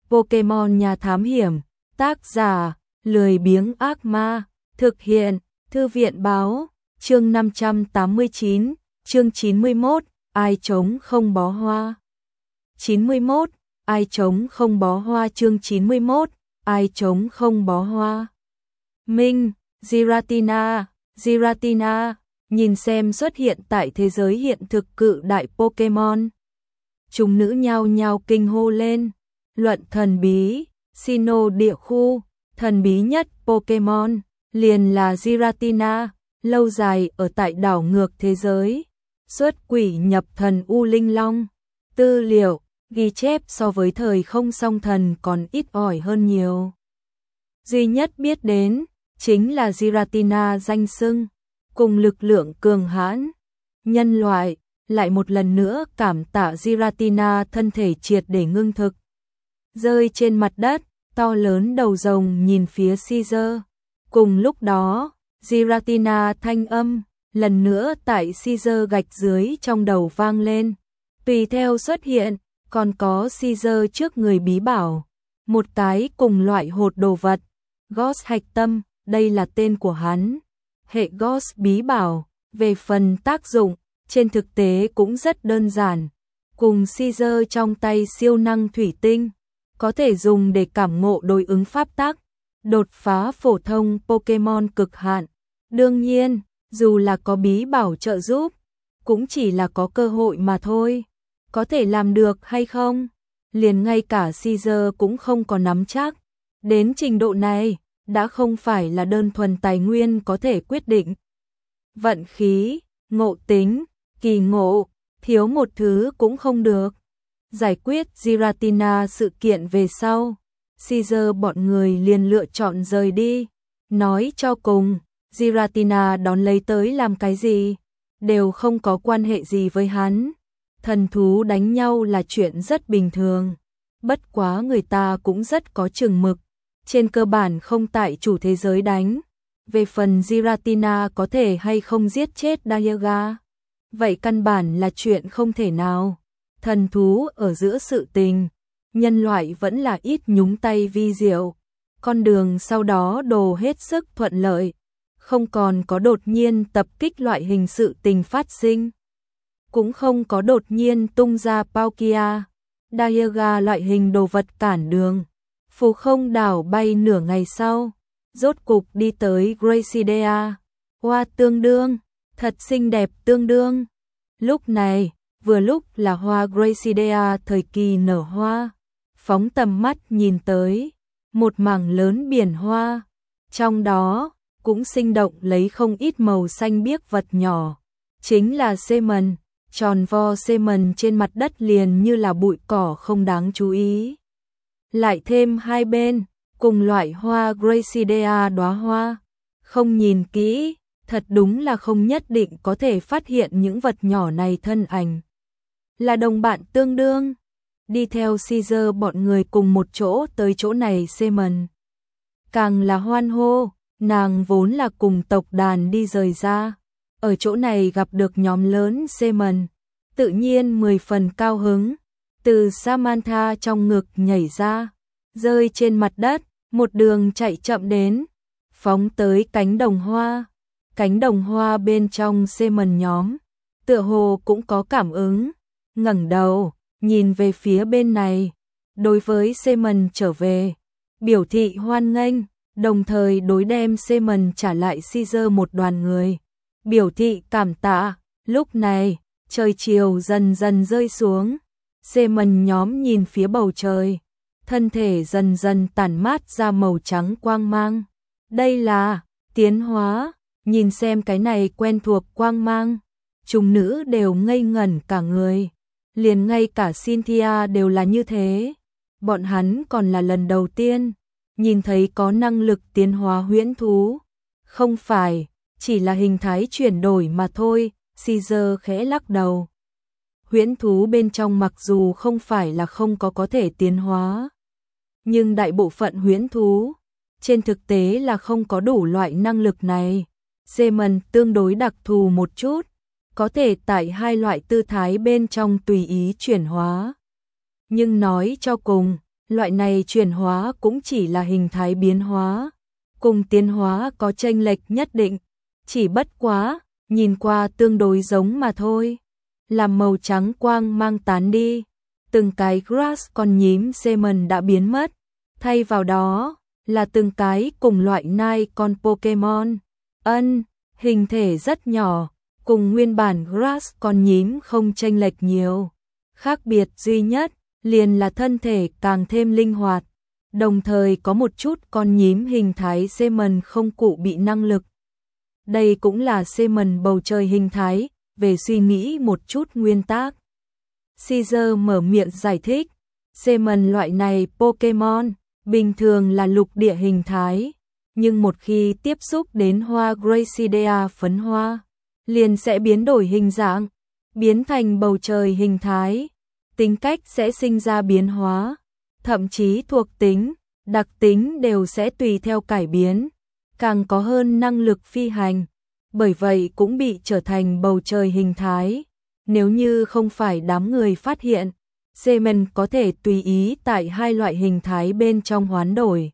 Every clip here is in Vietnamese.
Pokemon Nhà Thám Hiểm, tác giả, lười biếng ác ma, thực hiện, Thư viện báo, chương 589, chương 91, ai trống không bó hoa. 91, ai trống không bó hoa chương 91, ai trống không bó hoa. Minh, Giratina, nhìn xem xuất hiện tại thế giới hiện thực cự đại Pokemon. Chúng nữ nhao nhao kinh hô lên. Luận thần bí, Sinnoh địa khu, thần bí nhất Pokemon, liền là Giratina, lâu dài ở tại đảo ngược thế giới. Xuất quỷ nhập thần U Linh Long. Tư liệu, ghi chép so với thời không song thần còn ít ỏi hơn nhiều. Duy nhất biết đến, chính là Giratina danh xưng, cùng lực lượng cường hãn. Nhân loại, lại một lần nữa cảm tạ Giratina thân thể triệt để ngưng thực. Rơi trên mặt đất, to lớn đầu rồng nhìn phía Caesar. Cùng lúc đó, Giratina thanh âm, lần nữa tại Caesar gạch dưới trong đầu vang lên. Tùy theo xuất hiện, còn có Caesar trước người bí bảo. Một cái cùng loại hột đồ vật. Ghost hạch tâm, đây là tên của hắn. Hệ Ghost bí bảo, về phần tác dụng, trên thực tế cũng rất đơn giản. Cùng Caesar trong tay siêu năng thủy tinh, có thể dùng để cảm ngộ đối ứng pháp tắc, đột phá phổ thông Pokemon cực hạn. Đương nhiên, dù là có bí bảo trợ giúp, cũng chỉ là có cơ hội mà thôi. Có thể làm được hay không? Liền ngay cả Caesar cũng không có nắm chắc. Đến trình độ này, đã không phải là đơn thuần tài nguyên có thể quyết định. Vận khí, ngộ tính, kỳ ngộ, thiếu một thứ cũng không được. Giải quyết Giratina sự kiện về sau, Caesar bọn người liền lựa chọn rời đi. Nói cho cùng, Giratina đón lấy tới làm cái gì, đều không có quan hệ gì với hắn. Thần thú đánh nhau là chuyện rất bình thường. Bất quá người ta cũng rất có chừng mực. Trên cơ bản không tại chủ thế giới đánh. Về phần Giratina có thể hay không giết chết Dialga, vậy căn bản là chuyện không thể nào. Thần thú ở giữa sự tình, nhân loại vẫn là ít nhúng tay vi diệu. Con đường sau đó đồ hết sức thuận lợi, không còn có đột nhiên tập kích loại hình sự tình phát sinh. Cũng không có đột nhiên tung ra Palkia, Dialga loại hình đồ vật cản đường. Phù không đảo bay nửa ngày sau, rốt cục đi tới Gracidea. Hoa tương đương, thật xinh đẹp tương đương. Lúc này, vừa lúc là hoa Gracidea thời kỳ nở hoa. Phóng tầm mắt nhìn tới, một mảng lớn biển hoa. Trong đó, cũng sinh động lấy không ít màu xanh biếc vật nhỏ. Chính là Semen, tròn vo Semen trên mặt đất liền như là bụi cỏ không đáng chú ý. Lại thêm hai bên, cùng loại hoa Gracidea đóa hoa. Không nhìn kỹ, thật đúng là không nhất định có thể phát hiện những vật nhỏ này thân ảnh. Là đồng bạn tương đương. Đi theo Caesar bọn người cùng một chỗ tới chỗ này Semen. Càng là hoan hô, nàng vốn là cùng tộc đàn đi rời ra. Ở chỗ này gặp được nhóm lớn Semen, tự nhiên 10 phần cao hứng. Từ Samantha trong ngực nhảy ra, rơi trên mặt đất, một đường chạy chậm đến, phóng tới cánh đồng hoa. Cánh đồng hoa bên trong Semen nhóm, tựa hồ cũng có cảm ứng, ngẩng đầu, nhìn về phía bên này. Đối với Semen trở về, biểu thị hoan nghênh, đồng thời đối đem Semen trả lại Caesar một đoàn người, biểu thị cảm tạ. Lúc này, trời chiều dần dần rơi xuống. Semen nhóm nhìn phía bầu trời, thân thể dần dần tản mát ra màu trắng quang mang. Đây là tiến hóa, nhìn xem cái này quen thuộc quang mang. Chúng nữ đều ngây ngẩn cả người, liền ngay cả Cynthia đều là như thế. Bọn hắn còn là lần đầu tiên nhìn thấy có năng lực tiến hóa huyễn thú. Không phải, chỉ là hình thái chuyển đổi mà thôi. Caesar khẽ lắc đầu. Huyễn thú bên trong mặc dù không phải là không có thể tiến hóa, nhưng đại bộ phận huyễn thú trên thực tế là không có đủ loại năng lực này. Semen tương đối đặc thù một chút, có thể tại hai loại tư thái bên trong tùy ý chuyển hóa. Nhưng nói cho cùng, loại này chuyển hóa cũng chỉ là hình thái biến hóa, cùng tiến hóa có chênh lệch nhất định, chỉ bất quá, nhìn qua tương đối giống mà thôi. Làm màu trắng quang mang tán đi, từng cái grass con nhím semen đã biến mất, thay vào đó là từng cái cùng loại nai con Pokemon. Hình thể rất nhỏ, cùng nguyên bản grass con nhím không chênh lệch nhiều. Khác biệt duy nhất liền là thân thể càng thêm linh hoạt, đồng thời có một chút con nhím hình thái semen không cụ bị năng lực. Đây cũng là semen bầu trời hình thái, về suy nghĩ một chút nguyên tắc. Caesar mở miệng giải thích, semen loại này Pokemon bình thường là lục địa hình thái, nhưng một khi tiếp xúc đến hoa Gracidea phấn hoa, liền sẽ biến đổi hình dạng, biến thành bầu trời hình thái, tính cách sẽ sinh ra biến hóa, thậm chí thuộc tính, đặc tính đều sẽ tùy theo cải biến, càng có hơn năng lực phi hành, bởi vậy cũng bị trở thành bầu trời hình thái. Nếu như không phải đám người phát hiện, semen có thể tùy ý tại hai loại hình thái bên trong hoán đổi,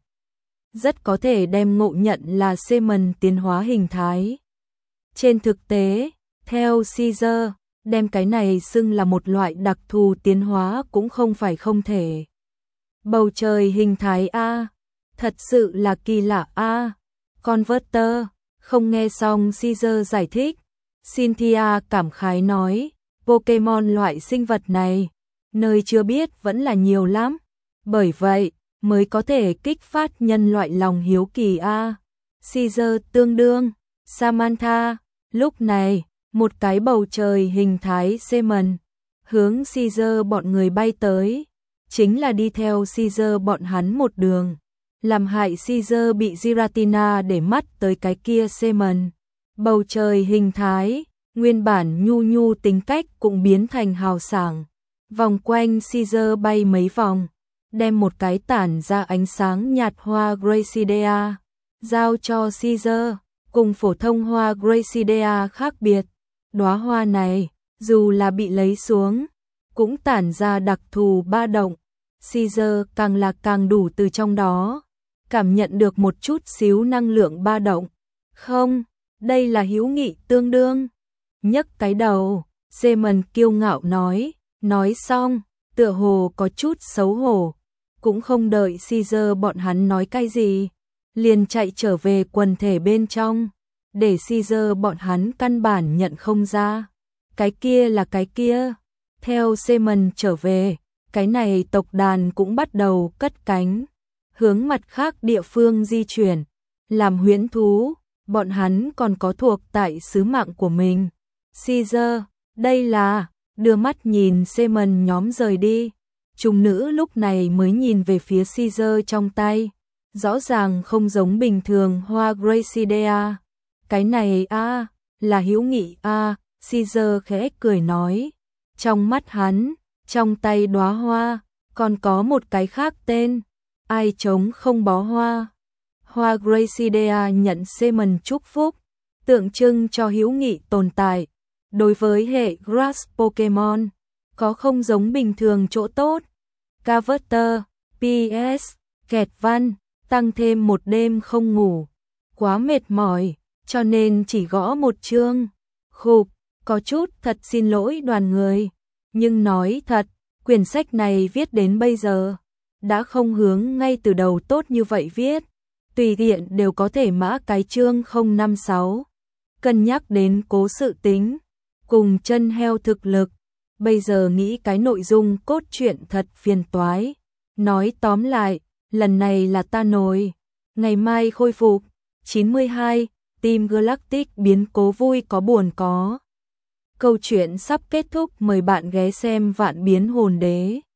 rất có thể đem ngộ nhận là semen tiến hóa hình thái. Trên thực tế, theo Caesar, đem cái này xưng là một loại đặc thù tiến hóa cũng không phải không thể. Bầu trời hình thái A, thật sự là kỳ lạ A. Converter, không nghe xong Caesar giải thích, Cynthia cảm khái nói, Pokemon loại sinh vật này, nơi chưa biết vẫn là nhiều lắm, bởi vậy mới có thể kích phát nhân loại lòng hiếu kỳ A. Caesar tương đương, Samantha, lúc này, một cái bầu trời hình thái semen, hướng Caesar bọn người bay tới, chính là đi theo Caesar bọn hắn một đường, làm hại Caesar bị Giratina để mắt tới cái kia semen. Bầu trời hình thái, nguyên bản nhu nhu tính cách cũng biến thành hào sảng, vòng quanh Caesar bay mấy vòng, đem một cái tản ra ánh sáng nhạt hoa Gracidea, giao cho Caesar, cùng phổ thông hoa Gracidea khác biệt. Đóa hoa này, dù là bị lấy xuống, cũng tản ra đặc thù ba động, Caesar càng là càng đủ từ trong đó, cảm nhận được một chút xíu năng lượng ba động. Không, đây là hữu nghị tương đương. Nhấc cái đầu, Semen kiêu ngạo nói xong, tựa hồ có chút xấu hổ, cũng không đợi Caesar bọn hắn nói cái gì, liền chạy trở về quần thể bên trong, để Caesar bọn hắn căn bản nhận không ra. Cái kia là cái kia. Theo Semen trở về, cái này tộc đàn cũng bắt đầu cất cánh, hướng mặt khác địa phương di chuyển, làm huyễn thú, bọn hắn còn có thuộc tại sứ mạng của mình. Caesar, đây là, đưa mắt nhìn Semen nhóm rời đi, trùng nữ lúc này mới nhìn về phía Caesar trong tay, rõ ràng không giống bình thường hoa Gracidea. Cái này a, là hữu nghị a, Caesar khẽ cười nói. Trong mắt hắn, trong tay đóa hoa, còn có một cái khác tên, ai trống không bó hoa. Hoa Gracidea nhận Semen chúc phúc, tượng trưng cho hữu nghị tồn tại. Đối với hệ Grass Pokemon, có không giống bình thường chỗ tốt. Carver, PS, kẹt văn, tăng thêm một đêm không ngủ, quá mệt mỏi, cho nên chỉ gõ một chương. Khục, có chút thật xin lỗi đoàn người, nhưng nói thật, quyển sách này viết đến bây giờ, đã không hướng ngay từ đầu tốt như vậy viết, tùy tiện đều có thể mã cái chương 056. Cân nhắc đến cố sự tính, cùng chân heo thực lực, bây giờ nghĩ cái nội dung cốt truyện thật phiền toái. Nói tóm lại, lần này là ta nổi, ngày mai khôi phục. 92, Team Galactic biến cố vui có buồn có. Câu chuyện sắp kết thúc, mời bạn ghé xem Vạn Biến Hồn Đế.